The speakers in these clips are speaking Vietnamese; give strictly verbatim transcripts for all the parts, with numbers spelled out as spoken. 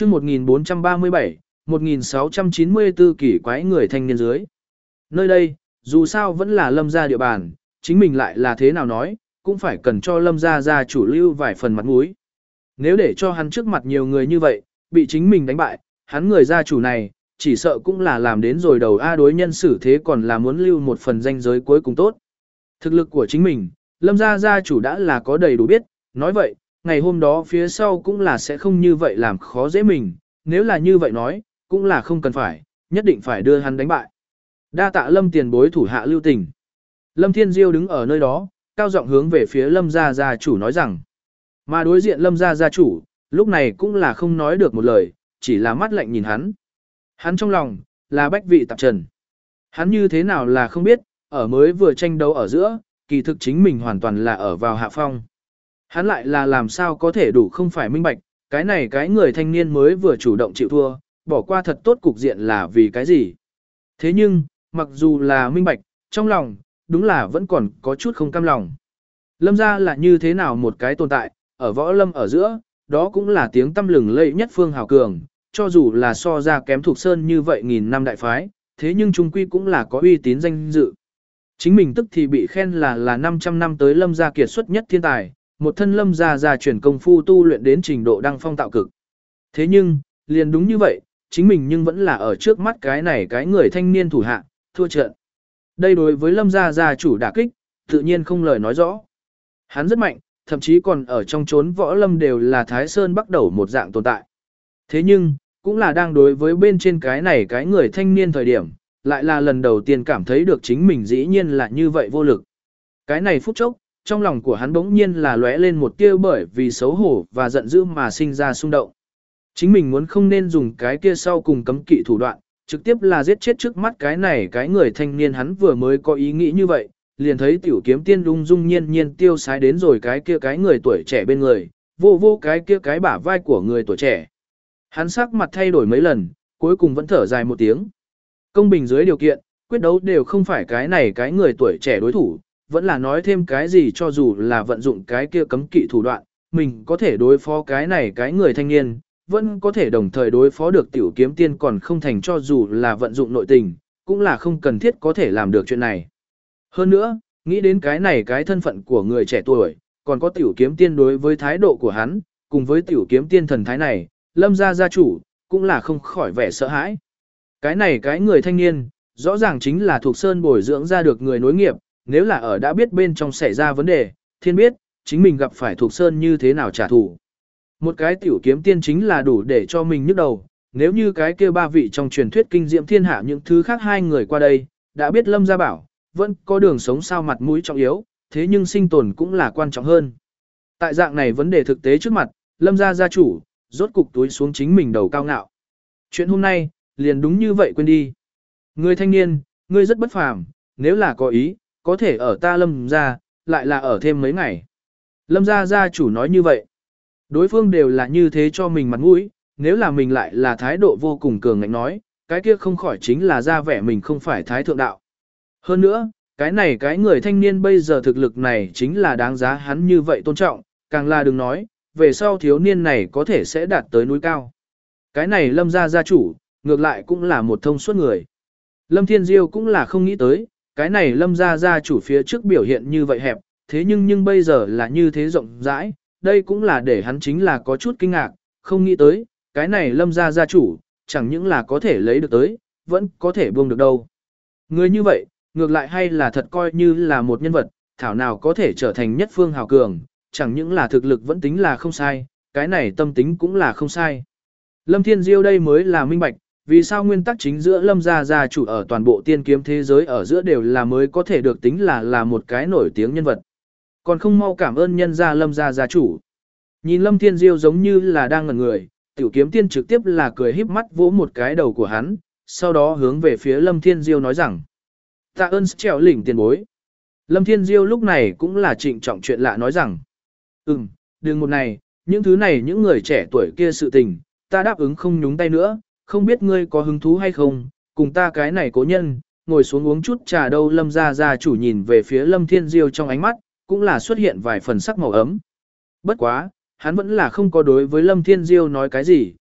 chương một nghìn bốn trăm ba mươi bảy, một nghìn sáu trăm chín mươi tư kỳ quái người thanh niên dưới. Nơi đây, dù sao vẫn là Lâm gia địa bàn, chính mình lại là thế nào nói, cũng phải cần cho Lâm gia gia chủ lưu vài phần mặt mũi. Nếu để cho hắn trước mặt nhiều người như vậy, bị chính mình đánh bại, hắn người gia chủ này, chỉ sợ cũng là làm đến rồi đầu A đối nhân xử thế còn là muốn lưu một phần danh giới cuối cùng tốt. Thực lực của chính mình, Lâm gia gia chủ đã là có đầy đủ biết, nói vậy, ngày hôm đó phía sau cũng là sẽ không như vậy làm khó dễ mình, nếu là như vậy nói, cũng là không cần phải, nhất định phải đưa hắn đánh bại. Đa tạ Lâm tiền bối thủ hạ lưu tình. Lâm Thiên Diêu đứng ở nơi đó, cao giọng hướng về phía Lâm gia gia chủ nói rằng, mà đối diện Lâm gia gia chủ, lúc này cũng là không nói được một lời, chỉ là mắt lạnh nhìn hắn. Hắn trong lòng, là bách vị tạp trần. Hắn như thế nào là không biết, ở mới vừa tranh đấu ở giữa, kỳ thực chính mình hoàn toàn là ở vào hạ phong. Hắn lại là làm sao có thể đủ không phải minh bạch, cái này cái người thanh niên mới vừa chủ động chịu thua, bỏ qua thật tốt cục diện là vì cái gì. Thế nhưng, mặc dù là minh bạch, trong lòng, đúng là vẫn còn có chút không cam lòng. Lâm gia là như thế nào một cái tồn tại, ở võ lâm ở giữa, đó cũng là tiếng tăm lừng lẫy nhất phương hào cường, cho dù là so ra kém thuộc sơn như vậy nghìn năm đại phái, thế nhưng trung quy cũng là có uy tín danh dự. Chính mình tức thì bị khen là là năm trăm năm tới Lâm gia kiệt xuất nhất thiên tài, một thân Lâm gia gia truyền công phu tu luyện đến trình độ đăng phong tạo cực. Thế nhưng, liền đúng như vậy, chính mình nhưng vẫn là ở trước mắt cái này cái người thanh niên thủ hạ, thua trận. Đây đối với Lâm gia gia chủ đả kích, tự nhiên không lời nói rõ. Hắn rất mạnh, thậm chí còn ở trong chốn võ lâm đều là Thái Sơn bắt đầu một dạng tồn tại. Thế nhưng, cũng là đang đối với bên trên cái này cái người thanh niên thời điểm, lại là lần đầu tiên cảm thấy được chính mình dĩ nhiên là như vậy vô lực. Cái này phút chốc, trong lòng của hắn bỗng nhiên là lóe lên một tia bởi vì xấu hổ và giận dữ mà sinh ra xung động. Chính mình muốn không nên dùng cái kia sau cùng cấm kỵ thủ đoạn, trực tiếp là giết chết trước mắt cái này cái người thanh niên hắn vừa mới có ý nghĩ như vậy, liền thấy tiểu kiếm tiên lung dung nhiên nhiên tiêu sái đến rồi cái kia cái người tuổi trẻ bên người, vô vô cái kia cái bả vai của người tuổi trẻ. Hắn sắc mặt thay đổi mấy lần, cuối cùng vẫn thở dài một tiếng. Công bình dưới điều kiện, quyết đấu đều không phải cái này cái người tuổi trẻ đối thủ, vẫn là nói thêm cái gì cho dù là vận dụng cái kia cấm kỵ thủ đoạn, mình có thể đối phó cái này cái người thanh niên, vẫn có thể đồng thời đối phó được tiểu kiếm tiên còn không thành cho dù là vận dụng nội tình, cũng là không cần thiết có thể làm được chuyện này. Hơn nữa, nghĩ đến cái này cái thân phận của người trẻ tuổi, còn có tiểu kiếm tiên đối với thái độ của hắn, cùng với tiểu kiếm tiên thần thái này, Lâm gia gia chủ, cũng là không khỏi vẻ sợ hãi. Cái này cái người thanh niên, rõ ràng chính là thuộc sơn bồi dưỡng ra được người nối nghiệp, nếu là ở đã biết bên trong xảy ra vấn đề, thiên biết, chính mình gặp phải thuộc sơn như thế nào trả thù. Một cái tiểu kiếm tiên chính là đủ để cho mình nhức đầu, nếu như cái kia ba vị trong truyền thuyết kinh diệm thiên hạ những thứ khác hai người qua đây, đã biết Lâm gia bảo, vẫn có đường sống sao mặt mũi trọng yếu, thế nhưng sinh tồn cũng là quan trọng hơn. Tại dạng này vấn đề thực tế trước mặt, Lâm gia gia chủ, rốt cục túi xuống chính mình đầu cao ngạo. Chuyện hôm nay, liền đúng như vậy quên đi. Người thanh niên, ngươi rất bất phàm, nếu là có ý, có thể ở ta Lâm gia, lại là ở thêm mấy ngày. Lâm gia gia chủ nói như vậy. Đối phương đều là như thế cho mình mặt mũi, nếu là mình lại là thái độ vô cùng cường ngạnh nói, cái kia không khỏi chính là ra vẻ mình không phải thái thượng đạo. Hơn nữa, cái này cái người thanh niên bây giờ thực lực này chính là đáng giá hắn như vậy tôn trọng, càng là đừng nói, về sau thiếu niên này có thể sẽ đạt tới núi cao. Cái này Lâm gia gia chủ, ngược lại cũng là một thông suốt người. Lâm Thiên Diêu cũng là không nghĩ tới, cái này Lâm gia gia chủ phía trước biểu hiện như vậy hẹp, thế nhưng nhưng bây giờ là như thế rộng rãi, đây cũng là để hắn chính là có chút kinh ngạc, không nghĩ tới, cái này Lâm gia gia chủ, chẳng những là có thể lấy được tới, vẫn có thể buông được đâu. Người như vậy, ngược lại hay là thật coi như là một nhân vật, thảo nào có thể trở thành nhất phương hào cường, chẳng những là thực lực vẫn tính là không sai, cái này tâm tính cũng là không sai. Lâm Thiên Diêu đây mới là minh bạch, vì sao nguyên tắc chính giữa Lâm gia gia chủ ở toàn bộ tiên kiếm thế giới ở giữa đều là mới có thể được tính là là một cái nổi tiếng nhân vật. Còn không mau cảm ơn nhân gia Lâm gia gia chủ. Nhìn Lâm Thiên Diêu giống như là đang ngẩn người, tiểu kiếm tiên trực tiếp là cười híp mắt vỗ một cái đầu của hắn, sau đó hướng về phía Lâm Thiên Diêu nói rằng: tạ ơn trèo lỉnh tiền bối. Lâm Thiên Diêu lúc này cũng là trịnh trọng chuyện lạ nói rằng: ừm, đừng một này, những thứ này những người trẻ tuổi kia sự tình, ta đáp ứng không nhúng tay nữa, không biết ngươi có hứng thú hay không, cùng ta cái này cố nhân, ngồi xuống uống chút trà đâu. Lâm gia gia chủ nhìn về phía Lâm Thiên Diêu trong ánh mắt, cũng là xuất hiện vài phần sắc màu ấm. Bất quá, hắn vẫn là không có đối với Lâm Thiên Diêu nói cái gì,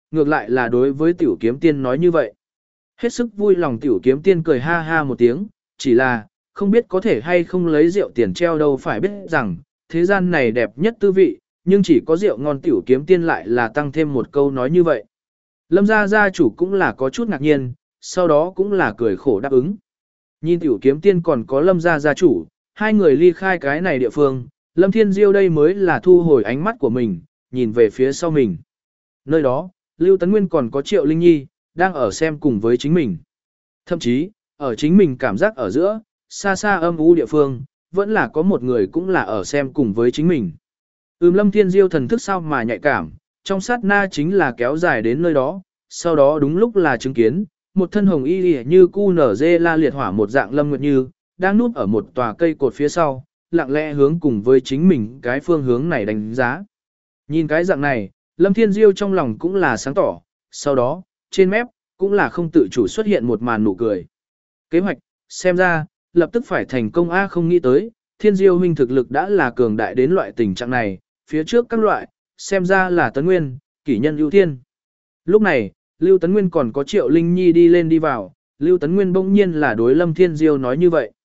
ngược lại là đối với tiểu kiếm tiên nói như vậy. Hết sức vui lòng tiểu kiếm tiên cười ha ha một tiếng, chỉ là, không biết có thể hay không lấy rượu tiền treo đâu, phải biết rằng, thế gian này đẹp nhất tư vị, nhưng chỉ có rượu ngon tiểu kiếm tiên lại là tăng thêm một câu nói như vậy. Lâm gia gia chủ cũng là có chút ngạc nhiên, sau đó cũng là cười khổ đáp ứng. Nhìn tiểu kiếm tiên còn có lâm gia gia chủ, hai người ly khai cái này địa phương, Lâm Thiên Diêu đây mới là thu hồi ánh mắt của mình, nhìn về phía sau mình. Nơi đó, Lưu Tấn Nguyên còn có Triệu Linh Nhi, đang ở xem cùng với chính mình. Thậm chí, ở chính mình cảm giác ở giữa, xa xa âm u địa phương, vẫn là có một người cũng là ở xem cùng với chính mình. Ừm Lâm Thiên Diêu thần thức sao mà nhạy cảm, trong sát na chính là kéo dài đến nơi đó, sau đó đúng lúc là chứng kiến, một thân hồng y lìa như cu nở dê la liệt hỏa một dạng Lâm Nguyệt Như, đang núp ở một tòa cây cột phía sau, lặng lẽ hướng cùng với chính mình cái phương hướng này đánh giá. Nhìn cái dạng này, Lâm Thiên Diêu trong lòng cũng là sáng tỏ, sau đó, trên mép, cũng là không tự chủ xuất hiện một màn nụ cười. Kế hoạch, xem ra, lập tức phải thành công A không nghĩ tới, Thiên Diêu huynh thực lực đã là cường đại đến loại tình trạng này, phía trước các loại, xem ra là Tấn Nguyên, kỷ nhân ưu tiên. Lúc này, Lưu Tấn Nguyên còn có Triệu Linh Nhi đi lên đi vào, Lưu Tấn Nguyên bỗng nhiên là đối Lâm Thiên Diêu nói như vậy.